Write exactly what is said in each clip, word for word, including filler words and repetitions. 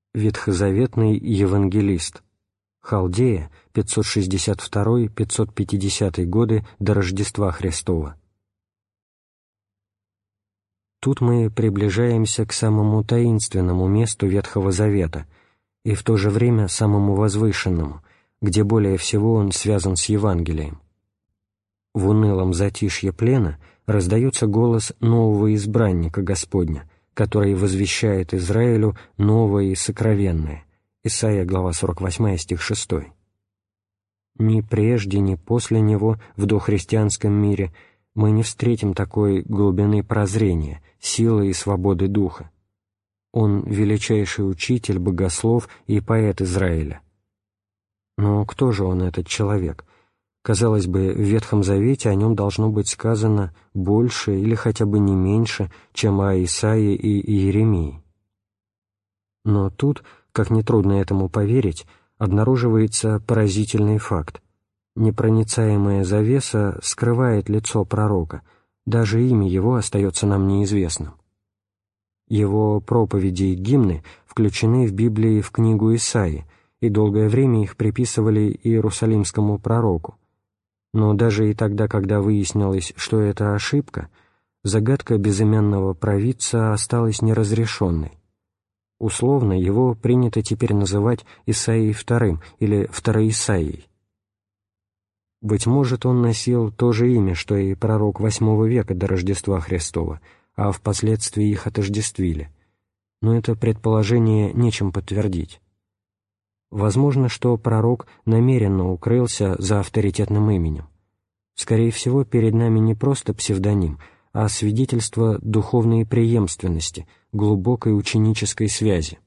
ветхозаветный евангелист. Халдея, пятьсот шестьдесят второй — пятьсот пятидесятый годы до Рождества Христова. Тут мы приближаемся к самому таинственному месту Ветхого Завета и в то же время самому возвышенному, где более всего он связан с Евангелием. В унылом затишье плена раздается голос нового избранника Господня, который возвещает Израилю новое и сокровенное. Исайя, глава сорок восьмая, стих шестой. Ни прежде, ни после него в дохристианском мире мы не встретим такой глубины прозрения, силы и свободы духа. Он величайший учитель, богослов и поэт Израиля. Но кто же он, этот человек? Казалось бы, в Ветхом Завете о нем должно быть сказано больше или хотя бы не меньше, чем о Исаии и Иеремии. Но тут, как нетрудно этому поверить, обнаруживается поразительный факт. Непроницаемая завеса скрывает лицо пророка, даже имя его остается нам неизвестным. Его проповеди и гимны включены в Библии в книгу Исаии, и долгое время их приписывали иерусалимскому пророку. Но даже и тогда, когда выяснилось, что это ошибка, загадка безымянного провидца осталась неразрешенной. Условно его принято теперь называть Исаией вторым или Второисаией. Быть может, он носил то же имя, что и пророк восьмого века до Рождества Христова, а впоследствии их отождествили. Но это предположение нечем подтвердить. Возможно, что пророк намеренно укрылся за авторитетным именем. Скорее всего, перед нами не просто псевдоним, а свидетельство духовной преемственности, глубокой ученической связи.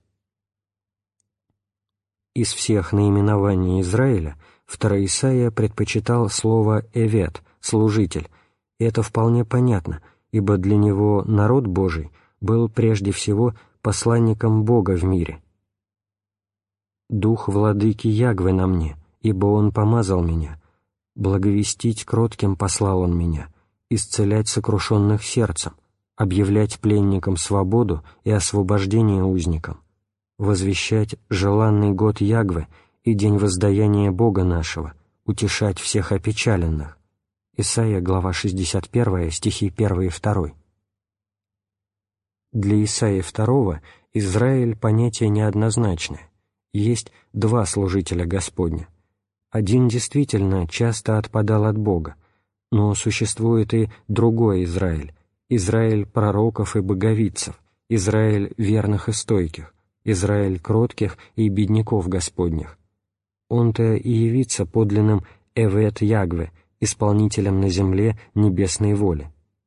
Из всех наименований Израиля Второисаия предпочитал слово «эвет» — «служитель», и это вполне понятно, ибо для него народ Божий был прежде всего посланником Бога в мире. «Дух владыки Ягвы на мне, ибо Он помазал меня, благовестить кротким послал Он меня, исцелять сокрушенных сердцем, объявлять пленникам свободу и освобождение узникам, возвещать желанный год Ягвы и день воздаяния Бога нашего, утешать всех опечаленных». Исайя, глава шестьдесят первая, стихи первый и второй. Для Исаии второго Израиль понятие неоднозначное. Есть два служителя Господня. Один действительно часто отпадал от Бога, но существует и другой Израиль, Израиль пророков и боговидцев, Израиль верных и стойких, Израиль кротких и бедняков Господних. Он-то и явится подлинным Эвет Ягве, исполнителем на земле небесной воли.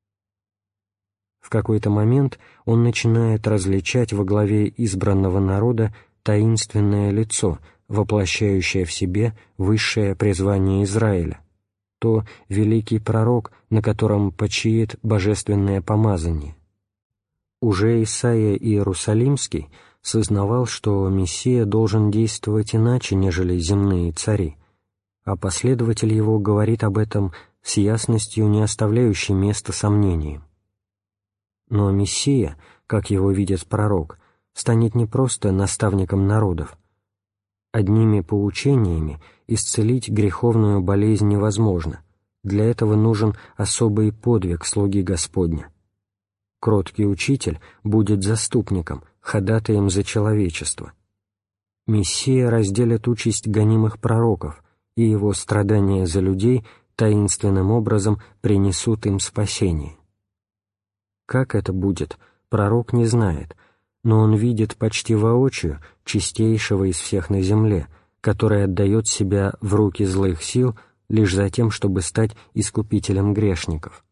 В какой-то момент он начинает различать во главе избранного народа таинственное лицо, воплощающее в себе высшее призвание Израиля, то великий пророк, на котором почиет божественное помазание. Уже Исаия Иерусалимский сознавал, что Мессия должен действовать иначе, нежели земные цари, а последователь его говорит об этом с ясностью, не оставляющей места сомнениям. Но Мессия, как его видит пророк, станет не просто наставником народов. Одними поучениями исцелить греховную болезнь невозможно, для этого нужен особый подвиг слуги Господня. Кроткий учитель будет заступником, ходатаем за человечество. Мессия разделит участь гонимых пророков, и его страдания за людей таинственным образом принесут им спасение. Как это будет, пророк не знает, но он видит почти воочию чистейшего из всех на земле, который отдает себя в руки злых сил лишь за тем, чтобы стать искупителем грешников.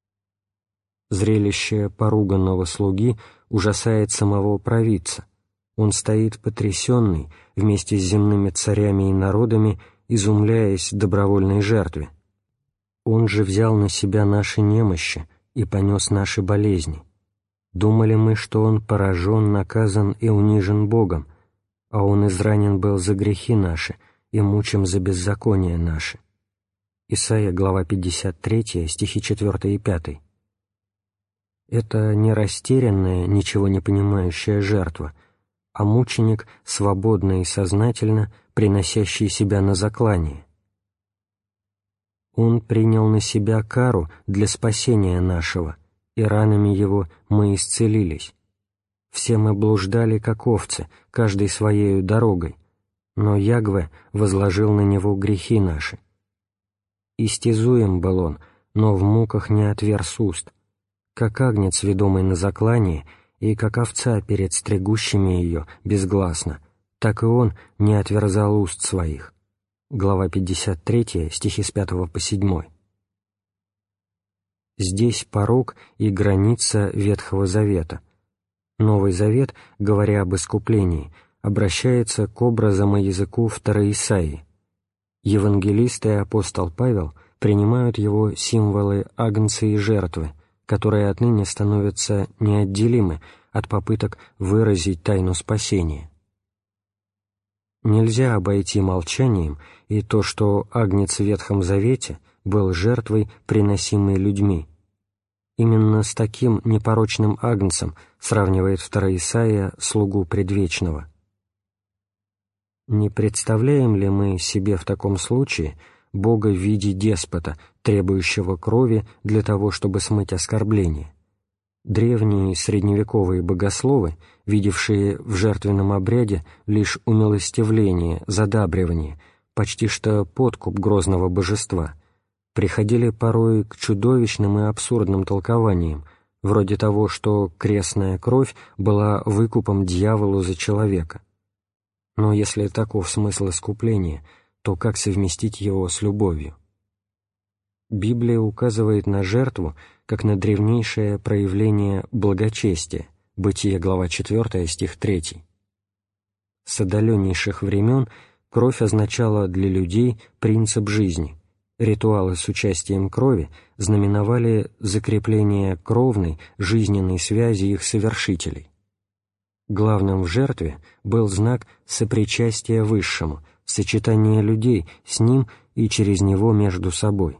Зрелище поруганного слуги ужасает самого провидца. Он стоит потрясенный вместе с земными царями и народами, изумляясь добровольной жертве. Он же взял на себя наши немощи и понес наши болезни. Думали мы, что он поражен, наказан и унижен Богом, а он изранен был за грехи наши и мучим за беззакония наши. Исайя, глава пятьдесят третья, стихи четвёртый и пятый. Это не растерянная, ничего не понимающая жертва, а мученик, свободно и сознательно приносящий себя на заклание. Он принял на себя кару для спасения нашего, и ранами Его мы исцелились. Все мы блуждали, как овцы, каждой своею дорогой, но Ягве возложил на Него грехи наши. Истязуем был Он, но в муках не отверз уст, как агнец, ведомый на заклание, и как овца перед стригущими ее безгласно, так и Он не отверзал уст своих». Глава пятьдесят три, стихи с пятого по седьмой. Здесь порог и граница Ветхого Завета. Новый Завет, говоря об искуплении, обращается к образам и языку второй Исаии. Евангелист и апостол Павел принимают его символы агнца и жертвы, которые отныне становятся неотделимы от попыток выразить тайну спасения. Нельзя обойти молчанием и то, что агнец в Ветхом Завете был жертвой, приносимой людьми. Именно с таким непорочным агнцем сравнивает вторая Исаия слугу предвечного. Не представляем ли мы себе в таком случае Бога в виде деспота, требующего крови для того, чтобы смыть оскорбление? Древние средневековые богословы, видевшие в жертвенном обряде лишь умилостивление, задабривание, почти что подкуп грозного божества, приходили порой к чудовищным и абсурдным толкованиям, вроде того, что крестная кровь была выкупом дьяволу за человека. Но если таков смысл искупления, то как совместить его с любовью? Библия указывает на жертву как на древнейшее проявление благочестия, Бытие, глава четвёртая, стих третий. С отдаленнейших времен кровь означала для людей принцип жизни. Ритуалы с участием крови знаменовали закрепление кровной, жизненной связи их совершителей. Главным в жертве был знак сопричастия Высшему, сочетания людей с Ним и через Него между собой.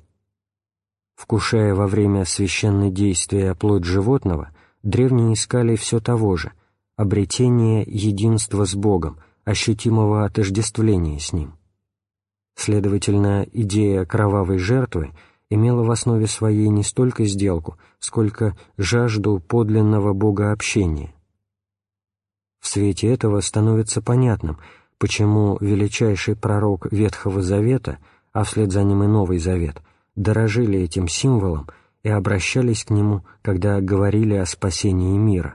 Вкушая во время священнодействия плоть животного, древние искали все того же — обретение единства с Богом, ощутимого отождествления с Ним. Следовательно, идея кровавой жертвы имела в основе своей не столько сделку, сколько жажду подлинного богообщения. В свете этого становится понятным, почему величайший пророк Ветхого Завета, а вслед за ним и Новый Завет, дорожили этим символом и обращались к нему, когда говорили о спасении мира.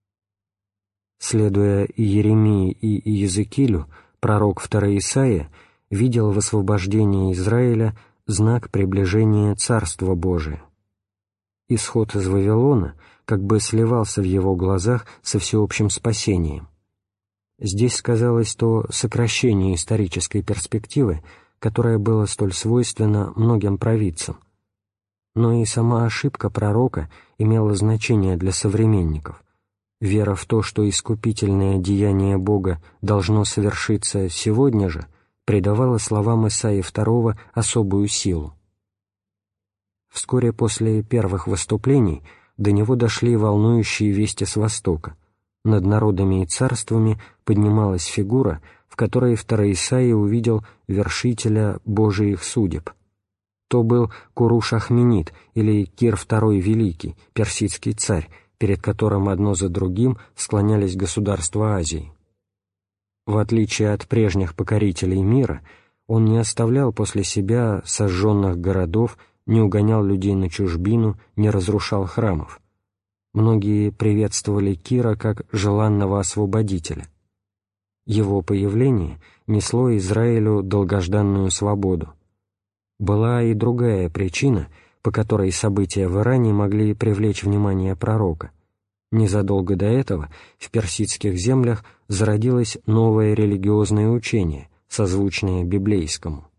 Следуя и Иеремии, и Иезекиилю, пророк второй Исаия видел в освобождении Израиля знак приближения Царства Божия. Исход из Вавилона как бы сливался в его глазах со всеобщим спасением. Здесь сказалось то сокращение исторической перспективы, которое было столь свойственно многим провидцам. Но и сама ошибка пророка имела значение для современников. Вера в то, что искупительное деяние Бога должно совершиться сегодня же, придавала словам Исаии второго особую силу. Вскоре после первых выступлений до него дошли волнующие вести с Востока. Над народами и царствами поднималась фигура, в которой второй Исаия увидел вершителя Божиих судеб. То был Куруш-Ахменид или Кир второй Великий, персидский царь, перед которым одно за другим склонялись государства Азии. В отличие от прежних покорителей мира, он не оставлял после себя сожженных городов, не угонял людей на чужбину, не разрушал храмов. Многие приветствовали Кира как желанного освободителя. Его появление несло Израилю долгожданную свободу. Была и другая причина, по которой события в Иране могли привлечь внимание пророка. Незадолго до этого в персидских землях зародилось новое религиозное учение, созвучное библейскому.